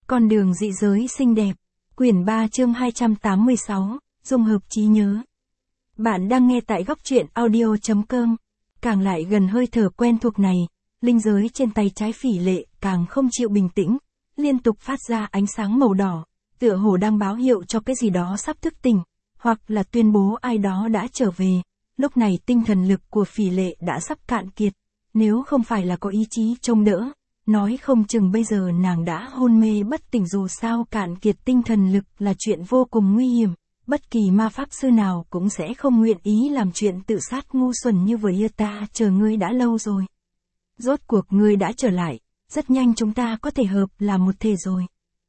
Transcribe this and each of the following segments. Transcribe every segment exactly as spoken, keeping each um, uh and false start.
Con đường dị giới xinh đẹp. Quyển ba chương hai trăm tám mươi sáu, dung hợp trí nhớ. Bạn đang nghe tại góc truyện audio chấm com. Càng lại gần hơi thở quen thuộc này, linh giới trên tay trái Phỉ Lệ càng không chịu bình tĩnh, liên tục phát ra ánh sáng màu đỏ, tựa hồ đang báo hiệu cho cái gì đó sắp thức tỉnh, hoặc là tuyên bố ai đó đã trở về. Lúc này tinh thần lực của Phỉ Lệ đã sắp cạn kiệt, nếu không phải là có ý chí trông đỡ, nói không chừng bây giờ nàng đã hôn mê bất tỉnh. Dù sao cạn kiệt tinh thần lực là chuyện vô cùng nguy hiểm, bất kỳ ma pháp sư nào cũng sẽ không nguyện ý làm chuyện tự sát ngu xuẩn như vậy. Ta chờ ngươi đã lâu rồi. Rốt cuộc ngươi đã trở lại, rất nhanh chúng ta có thể hợp là một thể rồi.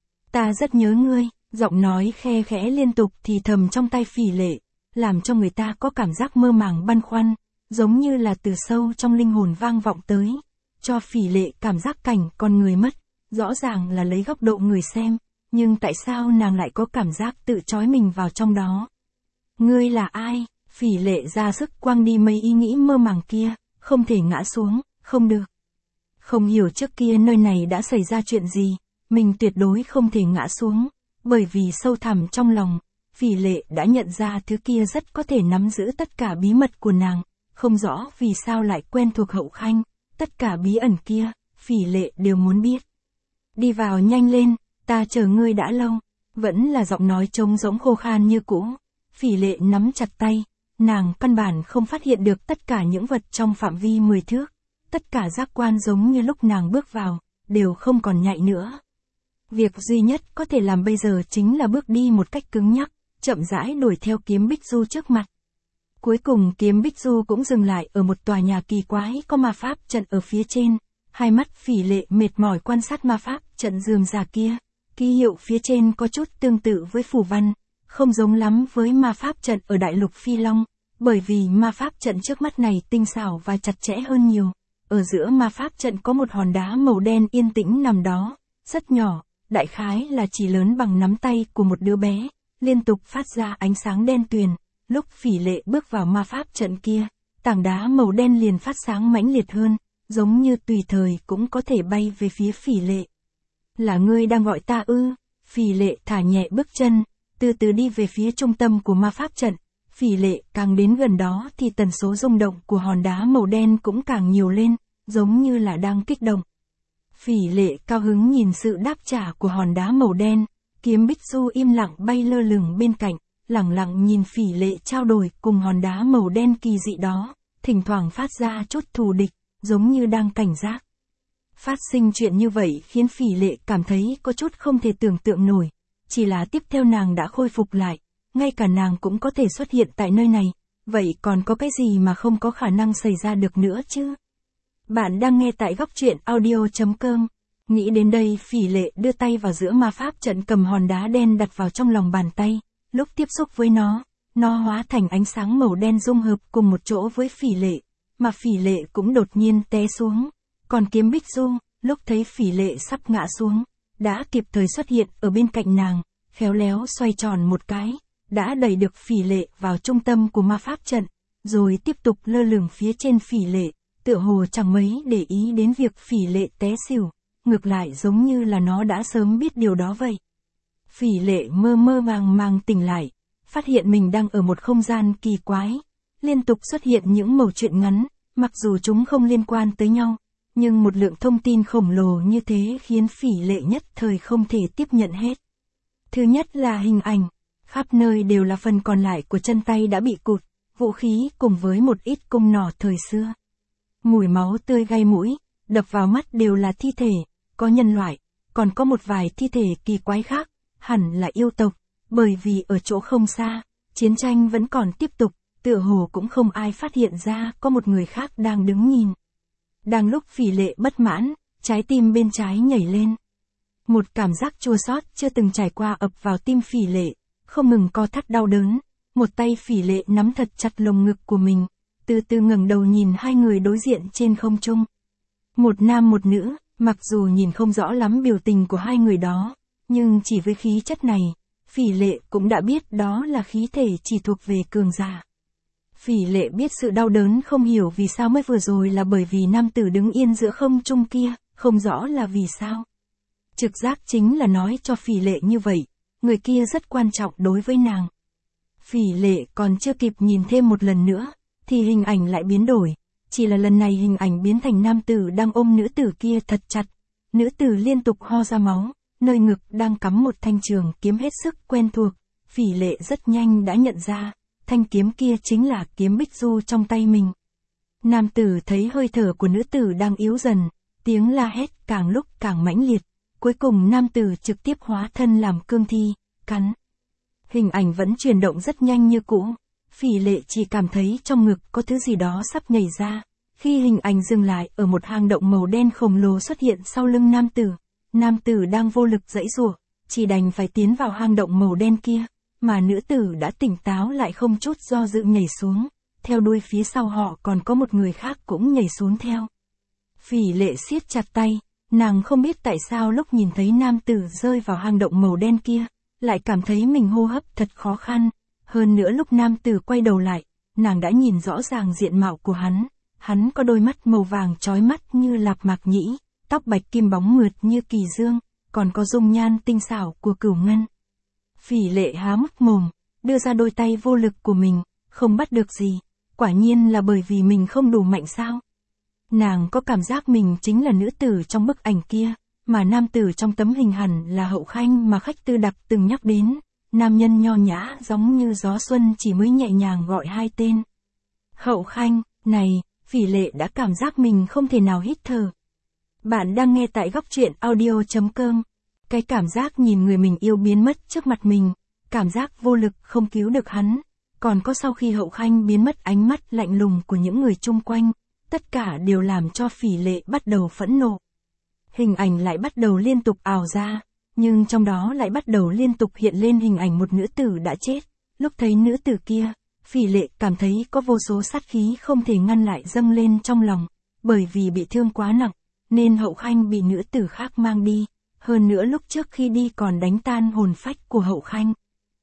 Ta rất nhớ ngươi, giọng nói khe khẽ liên tục thì thầm trong tay Phỉ Lệ, làm cho người ta có cảm giác mơ màng băn khoăn, giống như là từ sâu trong linh hồn vang vọng tới, cho Phỉ Lệ cảm giác cảnh con người mất, rõ ràng là lấy góc độ người xem, nhưng tại sao nàng lại có cảm giác tự trói mình vào trong đó? Ngươi là ai? Phỉ Lệ ra sức quăng đi mấy ý nghĩ mơ màng kia, không thể ngã xuống, không được. Không hiểu trước kia nơi này đã xảy ra chuyện gì, mình tuyệt đối không thể ngã xuống, bởi vì sâu thẳm trong lòng, Phỉ Lệ đã nhận ra thứ kia rất có thể nắm giữ tất cả bí mật của nàng, không rõ vì sao lại quen thuộc Hậu Khanh, tất cả bí ẩn kia, Phỉ Lệ đều muốn biết. Đi vào nhanh lên, ta chờ ngươi đã lâu, vẫn là giọng nói trống rỗng khô khan như cũ. Phỉ Lệ nắm chặt tay, nàng căn bản không phát hiện được tất cả những vật trong phạm vi mười thước, tất cả giác quan giống như lúc nàng bước vào, đều không còn nhạy nữa. Việc duy nhất có thể làm bây giờ chính là bước đi một cách cứng nhắc, chậm rãi đuổi theo kiếm Bích Du trước mặt. Cuối cùng kiếm Bích Du cũng dừng lại ở một tòa nhà kỳ quái có ma pháp trận ở phía trên, hai mắt Phỉ Lệ mệt mỏi quan sát ma pháp trận rườm rà kia, ký hiệu phía trên có chút tương tự với phù văn, không giống lắm với ma pháp trận ở Đại Lục Phi Long, bởi vì ma pháp trận trước mắt này tinh xảo và chặt chẽ hơn nhiều. Ở giữa ma pháp trận có một hòn đá màu đen yên tĩnh nằm đó, rất nhỏ, đại khái là chỉ lớn bằng nắm tay của một đứa bé, liên tục phát ra ánh sáng đen tuyền. Lúc Phỉ Lệ bước vào ma pháp trận kia, tảng đá màu đen liền phát sáng mãnh liệt hơn, giống như tùy thời cũng có thể bay về phía Phỉ Lệ. Là ngươi đang gọi ta ư? Phỉ Lệ thả nhẹ bước chân, từ từ đi về phía trung tâm của ma pháp trận. Phỉ Lệ càng đến gần đó thì tần số rung động của hòn đá màu đen cũng càng nhiều lên, giống như là đang kích động. Phỉ Lệ cao hứng nhìn sự đáp trả của hòn đá màu đen, kiếm Bích Du im lặng bay lơ lửng bên cạnh, lẳng lặng nhìn Phỉ Lệ trao đổi cùng hòn đá màu đen kỳ dị đó, thỉnh thoảng phát ra chút thù địch, giống như đang cảnh giác. Phát sinh chuyện như vậy khiến Phỉ Lệ cảm thấy có chút không thể tưởng tượng nổi, chỉ là tiếp theo nàng đã khôi phục lại, ngay cả nàng cũng có thể xuất hiện tại nơi này, vậy còn có cái gì mà không có khả năng xảy ra được nữa chứ? Bạn đang nghe tại góc truyện audio chấm com. Nghĩ đến đây Phỉ Lệ đưa tay vào giữa ma pháp trận, cầm hòn đá đen đặt vào trong lòng bàn tay, lúc tiếp xúc với nó, nó hóa thành ánh sáng màu đen dung hợp cùng một chỗ với Phỉ Lệ, mà Phỉ Lệ cũng đột nhiên té xuống. Còn kiếm Bích Du, lúc thấy Phỉ Lệ sắp ngã xuống, đã kịp thời xuất hiện ở bên cạnh nàng, khéo léo xoay tròn một cái, đã đẩy được Phỉ Lệ vào trung tâm của ma pháp trận, rồi tiếp tục lơ lửng phía trên Phỉ Lệ, tựa hồ chẳng mấy để ý đến việc Phỉ Lệ té xỉu, ngược lại giống như là nó đã sớm biết điều đó vậy. Phỉ Lệ mơ mơ màng màng tỉnh lại, phát hiện mình đang ở một không gian kỳ quái, liên tục xuất hiện những mẩu chuyện ngắn, mặc dù chúng không liên quan tới nhau, nhưng một lượng thông tin khổng lồ như thế khiến Phỉ Lệ nhất thời không thể tiếp nhận hết. Thứ nhất là hình ảnh, khắp nơi đều là phần còn lại của chân tay đã bị cụt, vũ khí cùng với một ít cung nỏ thời xưa. Mùi máu tươi gai mũi, đập vào mắt đều là thi thể, có nhân loại, còn có một vài thi thể kỳ quái khác, hẳn là yêu tộc, bởi vì ở chỗ không xa, chiến tranh vẫn còn tiếp tục, tựa hồ cũng không ai phát hiện ra có một người khác đang đứng nhìn. Đang lúc Phỉ Lệ bất mãn, trái tim bên trái nhảy lên. Một cảm giác chua xót chưa từng trải qua ập vào tim Phỉ Lệ, không ngừng co thắt đau đớn, một tay Phỉ Lệ nắm thật chặt lồng ngực của mình, từ từ ngẩng đầu nhìn hai người đối diện trên không trung. Một nam một nữ, mặc dù nhìn không rõ lắm biểu tình của hai người đó, nhưng chỉ với khí chất này, Phỉ Lệ cũng đã biết đó là khí thể chỉ thuộc về cường giả. Phỉ Lệ biết sự đau đớn không hiểu vì sao mới vừa rồi là bởi vì nam tử đứng yên giữa không trung kia, không rõ là vì sao. Trực giác chính là nói cho Phỉ Lệ như vậy, người kia rất quan trọng đối với nàng. Phỉ Lệ còn chưa kịp nhìn thêm một lần nữa, thì hình ảnh lại biến đổi, chỉ là lần này hình ảnh biến thành nam tử đang ôm nữ tử kia thật chặt. Nữ tử liên tục ho ra máu, nơi ngực đang cắm một thanh trường kiếm hết sức quen thuộc. Phỉ Lệ rất nhanh đã nhận ra, thanh kiếm kia chính là kiếm Bích Du trong tay mình. Nam tử thấy hơi thở của nữ tử đang yếu dần, tiếng la hét càng lúc càng mãnh liệt, cuối cùng nam tử trực tiếp hóa thân làm cương thi, cắn. Hình ảnh vẫn chuyển động rất nhanh như cũ, Phỉ Lệ chỉ cảm thấy trong ngực có thứ gì đó sắp nhảy ra. Khi hình ảnh dừng lại ở một hang động màu đen khổng lồ xuất hiện sau lưng nam tử, nam tử đang vô lực giãy giụa, chỉ đành phải tiến vào hang động màu đen kia, mà nữ tử đã tỉnh táo lại không chút do dự nhảy xuống, theo đuôi phía sau họ còn có một người khác cũng nhảy xuống theo. Phỉ Lệ siết chặt tay, nàng không biết tại sao lúc nhìn thấy nam tử rơi vào hang động màu đen kia, lại cảm thấy mình hô hấp thật khó khăn, hơn nữa lúc nam tử quay đầu lại, nàng đã nhìn rõ ràng diện mạo của hắn. Hắn có đôi mắt màu vàng chói mắt như Lạp Mạc Nhĩ, tóc bạch kim bóng mượt như kỳ dương, còn có dung nhan tinh xảo của Cửu Ngân. Phỉ Lệ há mốc mồm, đưa ra đôi tay vô lực của mình, không bắt được gì, quả nhiên là bởi vì mình không đủ mạnh sao. Nàng có cảm giác mình chính là nữ tử trong bức ảnh kia, mà nam tử trong tấm hình hẳn là Hậu Khanh mà khách Tư Đặc từng nhắc đến, nam nhân nho nhã giống như gió xuân chỉ mới nhẹ nhàng gọi hai tên. Hậu Khanh, này, Phỉ Lệ đã cảm giác mình không thể nào hít thở. Bạn đang nghe tại góc truyện audio chấm com. Cái cảm giác nhìn người mình yêu biến mất trước mặt mình, cảm giác vô lực không cứu được hắn, còn có sau khi Hậu Khanh biến mất ánh mắt lạnh lùng của những người chung quanh, tất cả đều làm cho Phỉ Lệ bắt đầu phẫn nộ. Hình ảnh lại bắt đầu liên tục ào ra, nhưng trong đó lại bắt đầu liên tục hiện lên hình ảnh một nữ tử đã chết. Lúc thấy nữ tử kia, Phỉ Lệ cảm thấy có vô số sát khí không thể ngăn lại dâng lên trong lòng, bởi vì bị thương quá nặng, nên Hậu Khanh bị nữ tử khác mang đi, hơn nữa lúc trước khi đi còn đánh tan hồn phách của Hậu Khanh.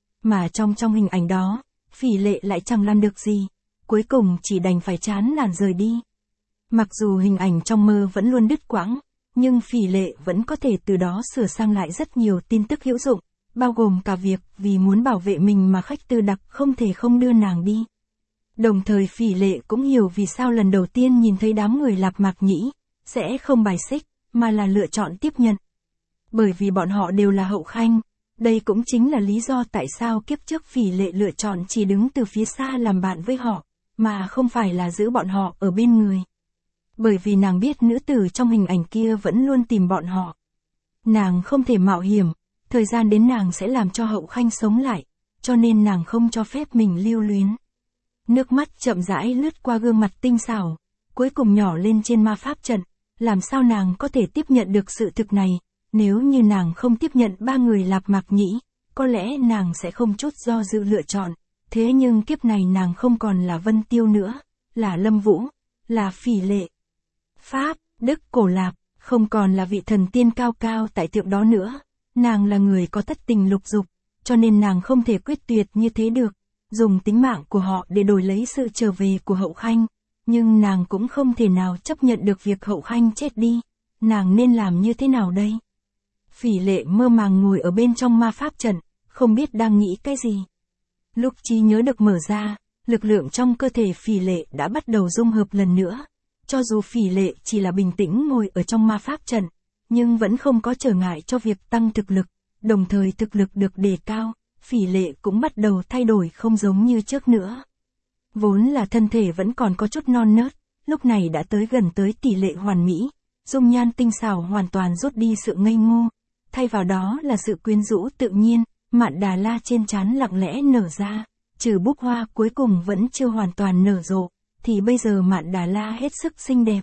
Mà trong trong hình ảnh đó, Phỉ Lệ lại chẳng làm được gì, cuối cùng chỉ đành phải chán nản rời đi. Mặc dù hình ảnh trong mơ vẫn luôn đứt quãng, nhưng Phỉ Lệ vẫn có thể từ đó sửa sang lại rất nhiều tin tức hữu dụng, bao gồm cả việc vì muốn bảo vệ mình mà khách Tư Đặc không thể không đưa nàng đi. Đồng thời Phỉ Lệ cũng hiểu vì sao lần đầu tiên nhìn thấy đám người Lạp Mạc Nhĩ, sẽ không bài xích, mà là lựa chọn tiếp nhận. Bởi vì bọn họ đều là Hậu Khanh, đây cũng chính là lý do tại sao kiếp trước Phỉ Lệ lựa chọn chỉ đứng từ phía xa làm bạn với họ, mà không phải là giữ bọn họ ở bên người. Bởi vì nàng biết nữ tử trong hình ảnh kia vẫn luôn tìm bọn họ. Nàng không thể mạo hiểm, thời gian đến nàng sẽ làm cho Hậu Khanh sống lại, cho nên nàng không cho phép mình lưu luyến. Nước mắt chậm rãi lướt qua gương mặt tinh xảo, cuối cùng nhỏ lên trên ma pháp trận, làm sao nàng có thể tiếp nhận được sự thực này, nếu như nàng không tiếp nhận ba người Lạp Mạc Nhĩ, có lẽ nàng sẽ không chút do dự lựa chọn, thế nhưng kiếp này nàng không còn là Vân Tiêu nữa, là Lâm Vũ, là Phỉ Lệ. Pháp, Đức Cổ Lạp, không còn là vị thần tiên cao cao tại thượng đó nữa, nàng là người có thất tình lục dục, cho nên nàng không thể quyết tuyệt như thế được, dùng tính mạng của họ để đổi lấy sự trở về của Hậu Khanh, nhưng nàng cũng không thể nào chấp nhận được việc Hậu Khanh chết đi, nàng nên làm như thế nào đây? Phỉ Lệ mơ màng ngồi ở bên trong ma pháp trận, không biết đang nghĩ cái gì. Lúc trí nhớ được mở ra, lực lượng trong cơ thể Phỉ Lệ đã bắt đầu dung hợp lần nữa. Cho dù Phỉ Lệ chỉ là bình tĩnh ngồi ở trong ma pháp trận, nhưng vẫn không có trở ngại cho việc tăng thực lực, đồng thời thực lực được đề cao, Phỉ Lệ cũng bắt đầu thay đổi không giống như trước nữa. Vốn là thân thể vẫn còn có chút non nớt, lúc này đã tới gần tới tỷ lệ hoàn mỹ, dung nhan tinh xảo hoàn toàn rút đi sự ngây ngô, thay vào đó là sự quyến rũ tự nhiên, mạn đà la trên trán lặng lẽ nở ra, trừ búp hoa cuối cùng vẫn chưa hoàn toàn nở rộ, thì bây giờ mạn đà la hết sức xinh đẹp.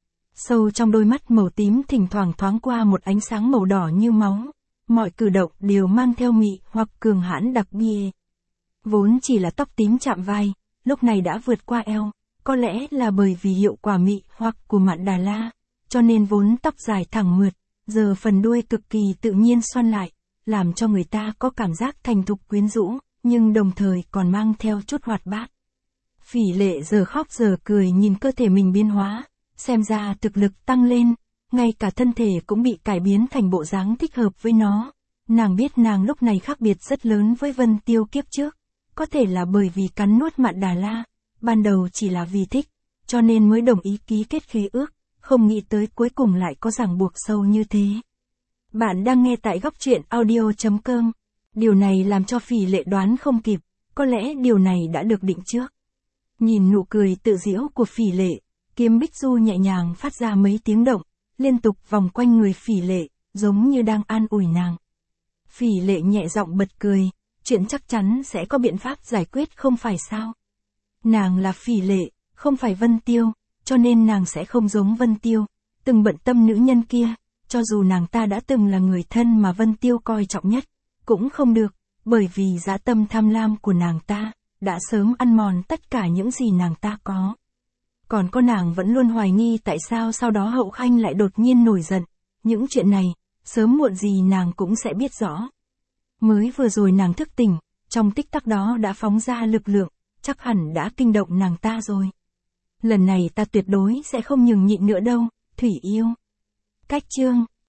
Sâu trong đôi mắt màu tím thỉnh thoảng thoáng qua một ánh sáng màu đỏ như máu, mọi cử động đều mang theo mị hoặc cường hãn đặc biệt. Vốn chỉ là tóc tím chạm vai, lúc này đã vượt qua eo, có lẽ là bởi vì hiệu quả mị hoặc của mạn đà la, cho nên vốn tóc dài thẳng mượt, giờ phần đuôi cực kỳ tự nhiên xoăn lại, làm cho người ta có cảm giác thành thục quyến rũ, nhưng đồng thời còn mang theo chút hoạt bát. Phỉ Lệ giờ khóc giờ cười nhìn cơ thể mình biến hóa, xem ra thực lực tăng lên, ngay cả thân thể cũng bị cải biến thành bộ dáng thích hợp với nó. Nàng biết nàng lúc này khác biệt rất lớn với Vân Tiêu kiếp trước, có thể là bởi vì cắn nuốt Mạn Đà La, ban đầu chỉ là vì thích, cho nên mới đồng ý ký kết khế ước, không nghĩ tới cuối cùng lại có ràng buộc sâu như thế. Bạn đang nghe tại góc truyện audio chấm com. Điều này làm cho Phỉ Lệ đoán không kịp, có lẽ điều này đã được định trước. Nhìn nụ cười tự giễu của Phỉ Lệ, kiếm Bích Du nhẹ nhàng phát ra mấy tiếng động, liên tục vòng quanh người Phỉ Lệ, giống như đang an ủi nàng. Phỉ Lệ nhẹ giọng bật cười, chuyện chắc chắn sẽ có biện pháp giải quyết không phải sao. Nàng là Phỉ Lệ, không phải Vân Tiêu, cho nên nàng sẽ không giống Vân Tiêu, từng bận tâm nữ nhân kia, cho dù nàng ta đã từng là người thân mà Vân Tiêu coi trọng nhất, cũng không được, bởi vì dã tâm tham lam của nàng ta, đã sớm ăn mòn tất cả những gì nàng ta có. Còn có nàng vẫn luôn hoài nghi tại sao sau đó Hậu Khanh lại đột nhiên nổi giận, những chuyện này, sớm muộn gì nàng cũng sẽ biết rõ. Mới vừa rồi nàng thức tỉnh, trong tích tắc đó đã phóng ra lực lượng, chắc hẳn đã kinh động nàng ta rồi. Lần này ta tuyệt đối sẽ không nhường nhịn nữa đâu, Thủy yêu. Cách chương